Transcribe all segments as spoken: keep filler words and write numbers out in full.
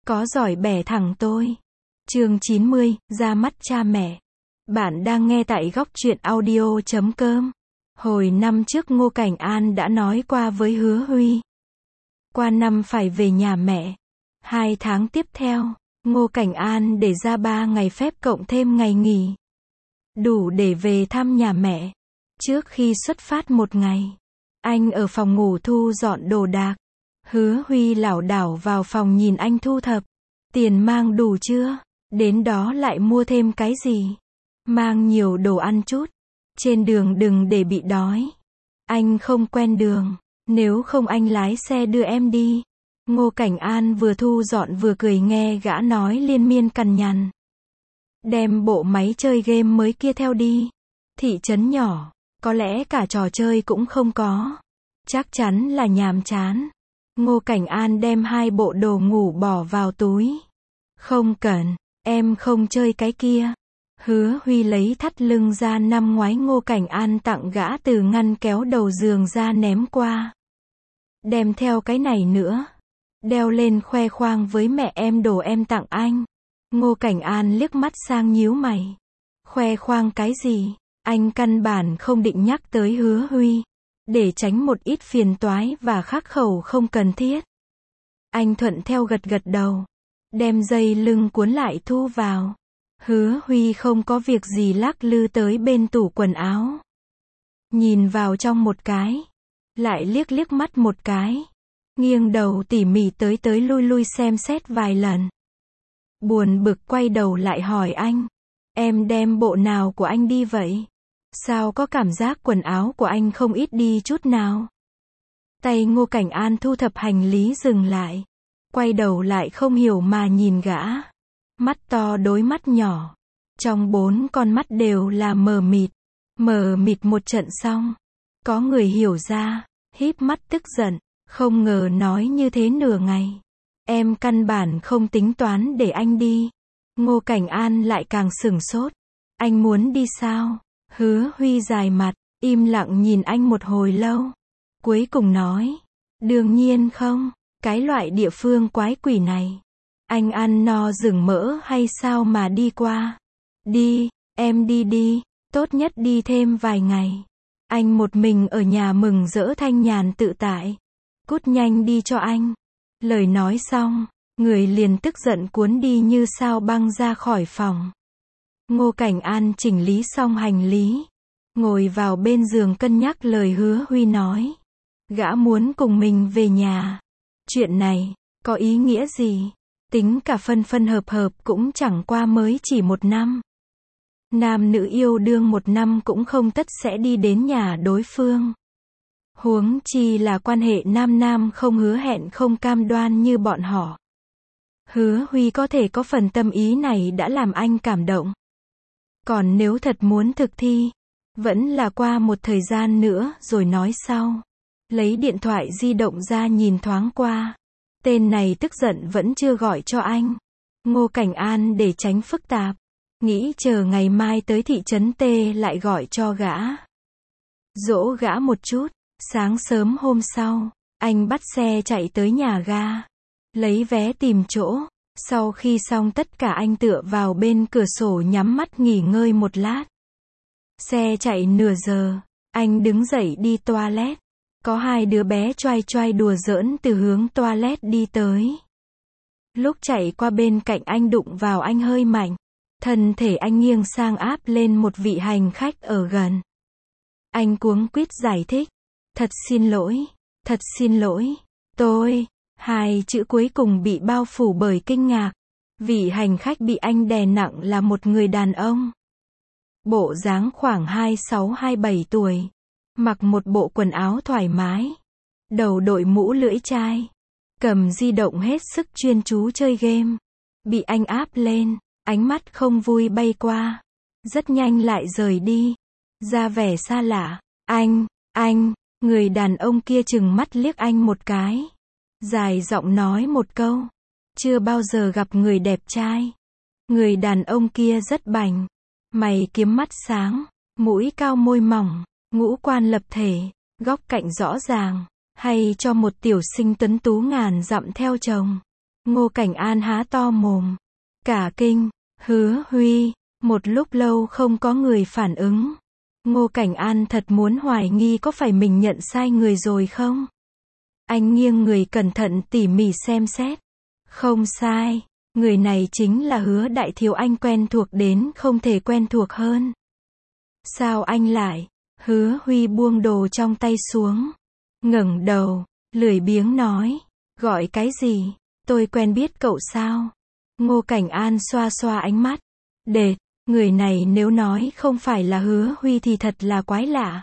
có giỏi bẻ thẳng tôi. Chương chín mươi, ra mắt cha mẹ. Bạn đang nghe tại góc truyện audio chấm com. Hồi năm trước Ngô Cảnh An đã nói qua với Hứa Huy. Qua năm phải về nhà mẹ. Hai tháng tiếp theo, Ngô Cảnh An để ra ba ngày phép cộng thêm ngày nghỉ. Đủ để về thăm nhà mẹ. Trước khi xuất phát một ngày, anh ở phòng ngủ thu dọn đồ đạc. Hứa Huy lảo đảo vào phòng nhìn anh thu thập. Tiền mang đủ chưa? Đến đó lại mua thêm cái gì? Mang nhiều đồ ăn chút. Trên đường đừng để bị đói. Anh không quen đường. Nếu không anh lái xe đưa em đi. Ngô Cảnh An vừa thu dọn vừa cười nghe gã nói liên miên cằn nhằn. Đem bộ máy chơi game mới kia theo đi. Thị trấn nhỏ, có lẽ cả trò chơi cũng không có. Chắc chắn là nhàm chán. Ngô Cảnh An đem hai bộ đồ ngủ bỏ vào túi. Không cần, em không chơi cái kia. Hứa Huy lấy thắt lưng ra năm ngoái Ngô Cảnh An tặng gã từ ngăn kéo đầu giường ra ném qua. Đem theo cái này nữa. Đeo lên khoe khoang với mẹ em đồ em tặng anh. Ngô Cảnh An liếc mắt sang nhíu mày. Khoe khoang cái gì? Anh căn bản không định nhắc tới Hứa Huy. Để tránh một ít phiền toái và khắc khẩu không cần thiết. Anh thuận theo gật gật đầu. Đem dây lưng cuốn lại thu vào. Hứa Huy không có việc gì lắc lư tới bên tủ quần áo. Nhìn vào trong một cái. Lại liếc liếc mắt một cái. Nghiêng đầu tỉ mỉ tới tới lui lui xem xét vài lần. Buồn bực quay đầu lại hỏi anh. Em đem bộ nào của anh đi vậy? Sao có cảm giác quần áo của anh không ít đi chút nào? Tay Ngô Cảnh An thu thập hành lý dừng lại. Quay đầu lại không hiểu mà nhìn gã. Mắt to đối mắt nhỏ. Trong bốn con mắt đều là mờ mịt. Mờ mịt một trận xong. Có người hiểu ra. Híp mắt tức giận. Không ngờ nói như thế nửa ngày. Em căn bản không tính toán để anh đi. Ngô Cảnh An lại càng sửng sốt. Anh muốn đi sao? Hứa Huy dài mặt, im lặng nhìn anh một hồi lâu. Cuối cùng nói. Đương nhiên không. Cái loại địa phương quái quỷ này. Anh ăn no rừng mỡ hay sao mà đi qua? Đi, em đi đi. Tốt nhất đi thêm vài ngày. Anh một mình ở nhà mừng rỡ thanh nhàn tự tại. Cút nhanh đi cho anh. Lời nói xong, người liền tức giận cuốn đi như sao băng ra khỏi phòng. Ngô Cảnh An chỉnh lý xong hành lý. Ngồi vào bên giường cân nhắc lời Hứa Huy nói. Gã muốn cùng mình về nhà. Chuyện này, có ý nghĩa gì? Tính cả phân phân hợp hợp cũng chẳng qua mới chỉ một năm. Nam nữ yêu đương một năm cũng không tất sẽ đi đến nhà đối phương. Huống chi là quan hệ nam nam không hứa hẹn không cam đoan như bọn họ. Hứa Huy có thể có phần tâm ý này đã làm anh cảm động. Còn nếu thật muốn thực thi, vẫn là qua một thời gian nữa rồi nói sau. Lấy điện thoại di động ra nhìn thoáng qua. Tên này tức giận vẫn chưa gọi cho anh. Ngô Cảnh An để tránh phức tạp. Nghĩ chờ ngày mai tới thị trấn T lại gọi cho gã. Dỗ gã một chút. Sáng sớm hôm sau, anh bắt xe chạy tới nhà ga. Lấy vé tìm chỗ. Sau khi xong tất cả anh tựa vào bên cửa sổ nhắm mắt nghỉ ngơi một lát. Xe chạy nửa giờ. Anh đứng dậy đi toilet. Có hai đứa bé choai choai đùa giỡn từ hướng toilet đi tới. Lúc chạy qua bên cạnh anh đụng vào anh hơi mạnh. Thân thể anh nghiêng sang áp lên một vị hành khách ở gần. Anh cuống quýt giải thích. Thật xin lỗi, thật xin lỗi, tôi, hai chữ cuối cùng bị bao phủ bởi kinh ngạc. Vị hành khách bị anh đè nặng là một người đàn ông. Bộ dáng khoảng hai mươi sáu hai mươi bảy tuổi. Mặc một bộ quần áo thoải mái. Đầu đội mũ lưỡi chai. Cầm di động hết sức chuyên chú chơi game. Bị anh áp lên, ánh mắt không vui bay qua. Rất nhanh lại rời đi. Ra vẻ xa lạ. Anh, anh. Người đàn ông kia chừng mắt liếc anh một cái. Dài giọng nói một câu. Chưa bao giờ gặp người đẹp trai. Người đàn ông kia rất bảnh. Mày kiếm mắt sáng. Mũi cao môi mỏng. Ngũ quan lập thể. Góc cạnh rõ ràng. Hay cho một tiểu sinh tuấn tú ngàn dặm theo chồng. Ngô Cảnh An há to mồm. Cả kinh. Hứa Huy. Một lúc lâu không có người phản ứng. Ngô Cảnh An thật muốn hoài nghi có phải mình nhận sai người rồi không? Anh nghiêng người cẩn thận tỉ mỉ xem xét. Không sai. Người này chính là Hứa Đại Thiếu anh quen thuộc đến không thể quen thuộc hơn. Sao anh lại? Hứa Huy buông đồ trong tay xuống. Ngẩng đầu. Lười biếng nói. Gọi cái gì? Tôi quen biết cậu sao? Ngô Cảnh An xoa xoa ánh mắt. Đệt. Người này nếu nói không phải là Hứa Huy thì thật là quái lạ.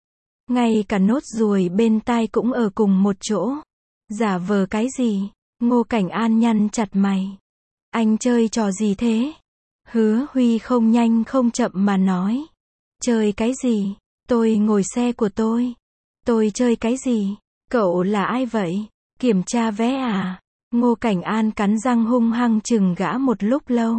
Ngay cả nốt ruồi bên tai cũng ở cùng một chỗ. Giả vờ cái gì? Ngô Cảnh An nhăn chặt mày. Anh chơi trò gì thế? Hứa Huy không nhanh không chậm mà nói. Chơi cái gì? Tôi ngồi xe của tôi. Tôi chơi cái gì? Cậu là ai vậy? Kiểm tra vé à? Ngô Cảnh An cắn răng hung hăng chừng gã một lúc lâu.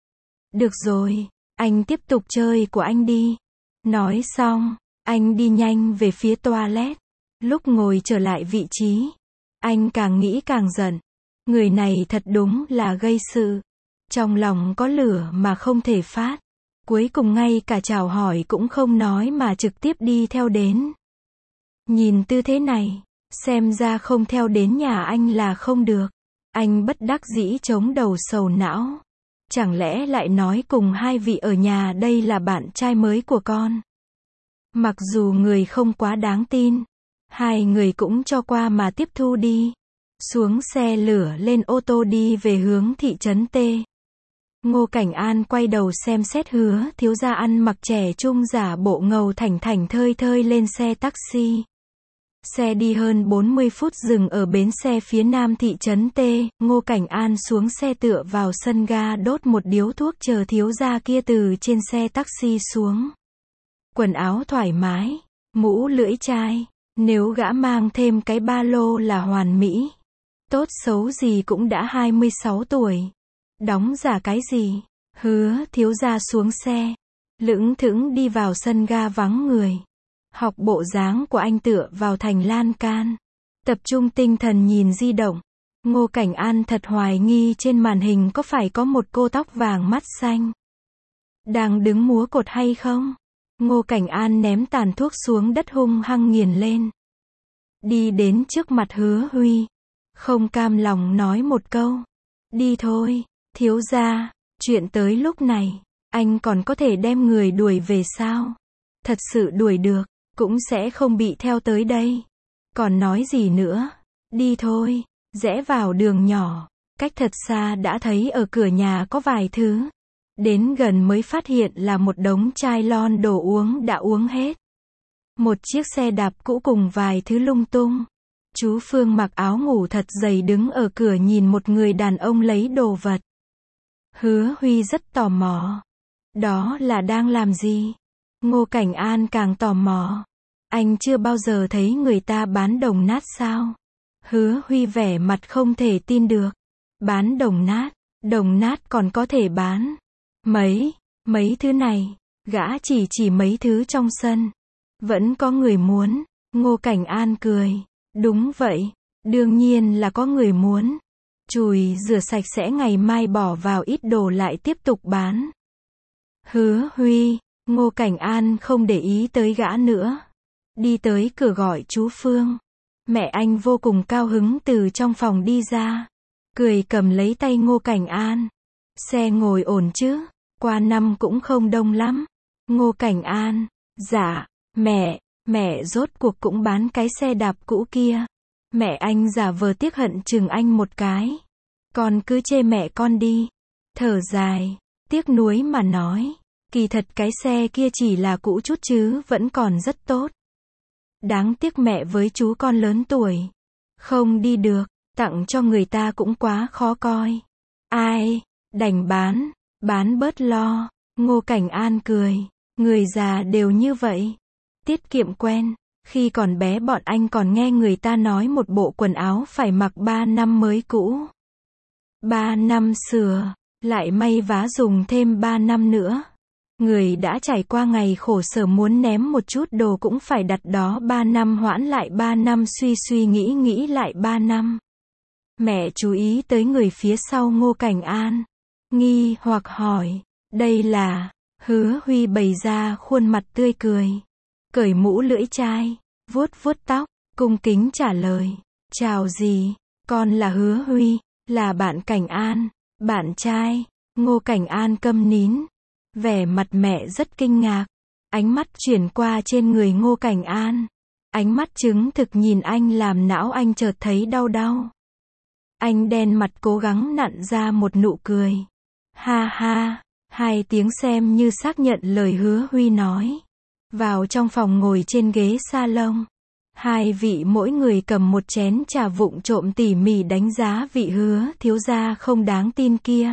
Được rồi, anh tiếp tục chơi của anh đi. Nói xong, anh đi nhanh về phía toilet. Lúc ngồi trở lại vị trí, anh càng nghĩ càng giận. Người này thật đúng là gây sự. Trong lòng có lửa mà không thể phát. Cuối cùng ngay cả chào hỏi cũng không nói mà trực tiếp đi theo đến. Nhìn tư thế này, xem ra không theo đến nhà anh là không được. Anh bất đắc dĩ chống đầu sầu não. Chẳng lẽ lại nói cùng hai vị ở nhà đây là bạn trai mới của con? Mặc dù người không quá đáng tin, hai người cũng cho qua mà tiếp thu đi. Xuống xe lửa lên ô tô đi về hướng thị trấn T. Ngô Cảnh An quay đầu xem xét Hứa thiếu gia ăn mặc trẻ trung giả bộ ngầu thảnh thảnh thơi thơi lên xe taxi. Xe đi hơn bốn mươi phút dừng ở bến xe phía nam thị trấn T. Ngô Cảnh An xuống xe tựa vào sân ga đốt một điếu thuốc chờ thiếu gia kia từ trên xe taxi xuống. Quần áo thoải mái, mũ lưỡi chai, nếu gã mang thêm cái ba lô là hoàn mỹ. Tốt xấu gì cũng đã hai mươi sáu tuổi. Đóng giả cái gì? Hứa thiếu gia xuống xe, lững thững đi vào sân ga vắng người. Học bộ dáng của anh tựa vào thành lan can. Tập trung tinh thần nhìn di động. Ngô Cảnh An thật hoài nghi trên màn hình có phải có một cô tóc vàng mắt xanh đang đứng múa cột hay không? Ngô Cảnh An ném tàn thuốc xuống đất hung hăng nghiền lên. Đi đến trước mặt Hứa Huy. Không cam lòng nói một câu. Đi thôi, thiếu gia, chuyện tới lúc này, anh còn có thể đem người đuổi về sao? Thật sự đuổi được, cũng sẽ không bị theo tới đây. Còn nói gì nữa? Đi thôi, rẽ vào đường nhỏ, cách thật xa đã thấy ở cửa nhà có vài thứ. Đến gần mới phát hiện là một đống chai lon đồ uống đã uống hết. Một chiếc xe đạp cũ cùng vài thứ lung tung. Chú Phương mặc áo ngủ thật dày đứng ở cửa nhìn một người đàn ông lấy đồ vật. Hứa Huy rất tò mò. Đó là đang làm gì? Ngô Cảnh An càng tò mò. Anh chưa bao giờ thấy người ta bán đồng nát sao? Hứa Huy vẻ mặt không thể tin được. Bán đồng nát, đồng nát còn có thể bán. Mấy, mấy thứ này, gã chỉ chỉ mấy thứ trong sân. Vẫn có người muốn. Ngô Cảnh An cười. Đúng vậy, đương nhiên là có người muốn. Chùi rửa sạch sẽ ngày mai bỏ vào ít đồ lại tiếp tục bán. Hứa Huy, Ngô Cảnh An không để ý tới gã nữa. Đi tới cửa gọi chú Phương. Mẹ anh vô cùng cao hứng từ trong phòng đi ra. Cười cầm lấy tay Ngô Cảnh An. Xe ngồi ổn chứ? Qua năm cũng không đông lắm. Ngô Cảnh An. Dạ, mẹ, mẹ rốt cuộc cũng bán cái xe đạp cũ kia. Mẹ anh giả vờ tiếc hận chừng anh một cái. Con cứ chê mẹ con đi. Thở dài, tiếc nuối mà nói. Kỳ thật cái xe kia chỉ là cũ chút chứ vẫn còn rất tốt. Đáng tiếc mẹ với chú con lớn tuổi. Không đi được, tặng cho người ta cũng quá khó coi. Ai, đành bán, bán bớt lo. Ngô Cảnh An cười. Người già đều như vậy. Tiết kiệm quen. Khi còn bé bọn anh còn nghe người ta nói một bộ quần áo phải mặc ba năm mới cũ. ba năm sửa, lại may vá dùng thêm ba năm nữa. Người đã trải qua ngày khổ sở muốn ném một chút đồ cũng phải đặt đó ba năm hoãn lại ba năm suy suy nghĩ nghĩ lại ba năm. Mẹ chú ý tới người phía sau Ngô Cảnh An. Nghi hoặc hỏi. Đây là... Hứa Huy bày ra khuôn mặt tươi cười. Cởi mũ lưỡi chai. Vuốt vuốt tóc. Cung kính trả lời. Chào dì. Con là Hứa Huy. Là bạn Cảnh An. Bạn trai. Ngô Cảnh An câm nín. Vẻ mặt mẹ rất kinh ngạc. Ánh mắt chuyển qua trên người Ngô Cảnh An. Ánh mắt chứng thực nhìn anh làm não anh chợt thấy đau đau. Anh đen mặt cố gắng nặn ra một nụ cười. Ha ha, hai tiếng xem như xác nhận lời Hứa Huy nói. Vào trong phòng ngồi trên ghế salon. Hai vị mỗi người cầm một chén trà vụng trộm tỉ mỉ đánh giá vị Hứa thiếu gia không đáng tin kia.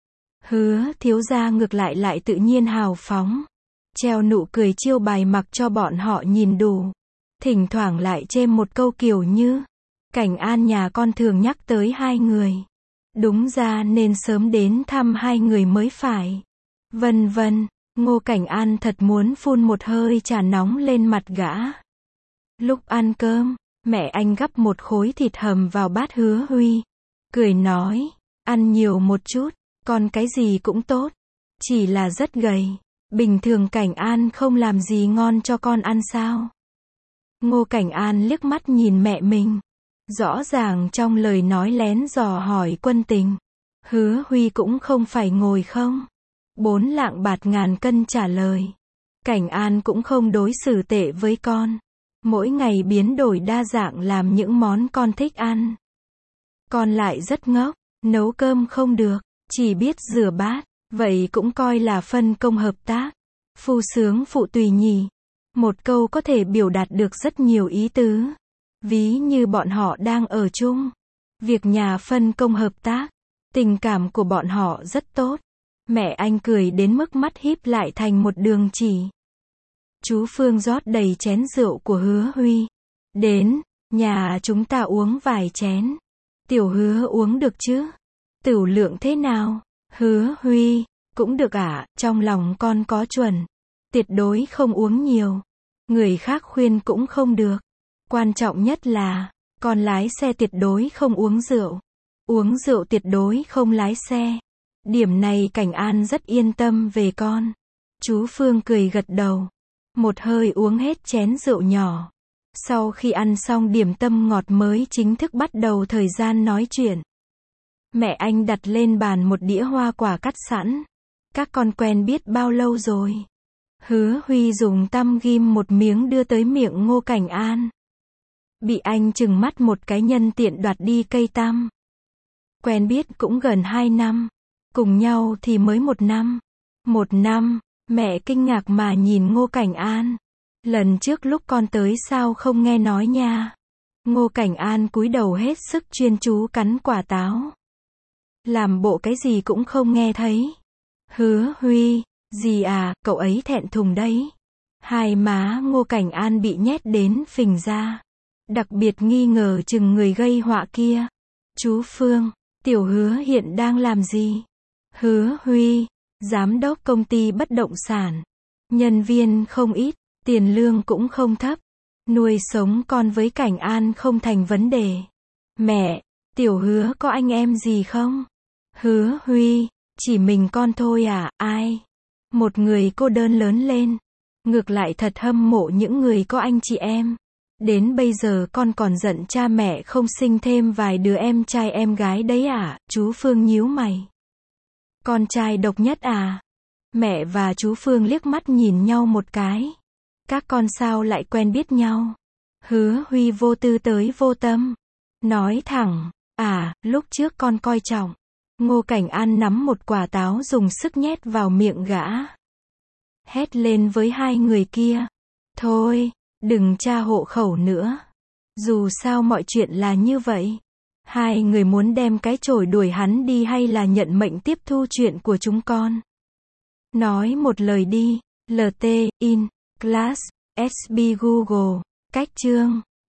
Hứa thiếu gia ngược lại lại tự nhiên hào phóng. Treo nụ cười chiêu bài mặc cho bọn họ nhìn đủ. Thỉnh thoảng lại chêm một câu kiểu như, Cảnh An nhà con thường nhắc tới hai người. Đúng ra nên sớm đến thăm hai người mới phải. Vân vân, Ngô Cảnh An thật muốn phun một hơi trà nóng lên mặt gã. Lúc ăn cơm, mẹ anh gắp một khối thịt hầm vào bát Hứa Huy. Cười nói, ăn nhiều một chút, còn cái gì cũng tốt. Chỉ là rất gầy. Bình thường Cảnh An không làm gì ngon cho con ăn sao? Ngô Cảnh An liếc mắt nhìn mẹ mình. Rõ ràng trong lời nói lén dò hỏi quân tình. Hứa Huy cũng không phải ngồi không. Bốn lạng bạc ngàn cân trả lời. Cảnh An cũng không đối xử tệ với con. Mỗi ngày biến đổi đa dạng làm những món con thích ăn. Con lại rất ngốc, nấu cơm không được, chỉ biết rửa bát. Vậy cũng coi là phân công hợp tác. Phu sướng phụ tùy nhỉ. Một câu có thể biểu đạt được rất nhiều ý tứ. Ví như bọn họ đang ở chung. Việc nhà phân công hợp tác. Tình cảm của bọn họ rất tốt. Mẹ anh cười đến mức mắt híp lại thành một đường chỉ. Chú Phương rót đầy chén rượu của Hứa Huy. Đến, nhà chúng ta uống vài chén. Tiểu Hứa uống được chứ? Tửu lượng thế nào? Hứa Huy, cũng được ạ, à, trong lòng con có chuẩn. Tuyệt đối không uống nhiều. Người khác khuyên cũng không được. Quan trọng nhất là, con lái xe tuyệt đối không uống rượu. Uống rượu tuyệt đối không lái xe. Điểm này Cảnh An rất yên tâm về con. Chú Phương cười gật đầu. Một hơi uống hết chén rượu nhỏ. Sau khi ăn xong điểm tâm ngọt mới chính thức bắt đầu thời gian nói chuyện. Mẹ anh đặt lên bàn một đĩa hoa quả cắt sẵn. Các con quen biết bao lâu rồi? Hứa Huy dùng tăm ghim một miếng đưa tới miệng Ngô Cảnh An. Bị anh trừng mắt một cái nhân tiện đoạt đi cây tăm. Quen biết cũng gần hai năm. Cùng nhau thì mới một năm. Một năm, mẹ kinh ngạc mà nhìn Ngô Cảnh An. Lần trước lúc con tới sao không nghe nói nha. Ngô Cảnh An cúi đầu hết sức chuyên chú cắn quả táo. Làm bộ cái gì cũng không nghe thấy. Hứa Huy, gì à, cậu ấy thẹn thùng đấy. Hai má Ngô Cảnh An bị nhét đến phình ra. Đặc biệt nghi ngờ chừng người gây họa kia. Chú Phương, Tiểu Hứa hiện đang làm gì? Hứa Huy, giám đốc công ty bất động sản. Nhân viên không ít, tiền lương cũng không thấp. Nuôi sống con với Cảnh An không thành vấn đề. Mẹ, Tiểu Hứa có anh em gì không? Hứa Huy, chỉ mình con thôi à, ai? Một người cô đơn lớn lên. Ngược lại thật hâm mộ những người có anh chị em. Đến bây giờ con còn giận cha mẹ không sinh thêm vài đứa em trai em gái đấy à? Chú Phương nhíu mày. Con trai độc nhất à? Mẹ và chú Phương liếc mắt nhìn nhau một cái. Các con sao lại quen biết nhau? Hứa Huy vô tư tới vô tâm. Nói thẳng, à, lúc trước con coi trọng. Ngô Cảnh An nắm một quả táo dùng sức nhét vào miệng gã. Hét lên với hai người kia. Thôi, đừng tra hộ khẩu nữa. Dù sao mọi chuyện là như vậy. Hai người muốn đem cái chổi đuổi hắn đi hay là nhận mệnh tiếp thu chuyện của chúng con? Nói một lời đi. lờ tê, in, class, ét bê Google, cách chương.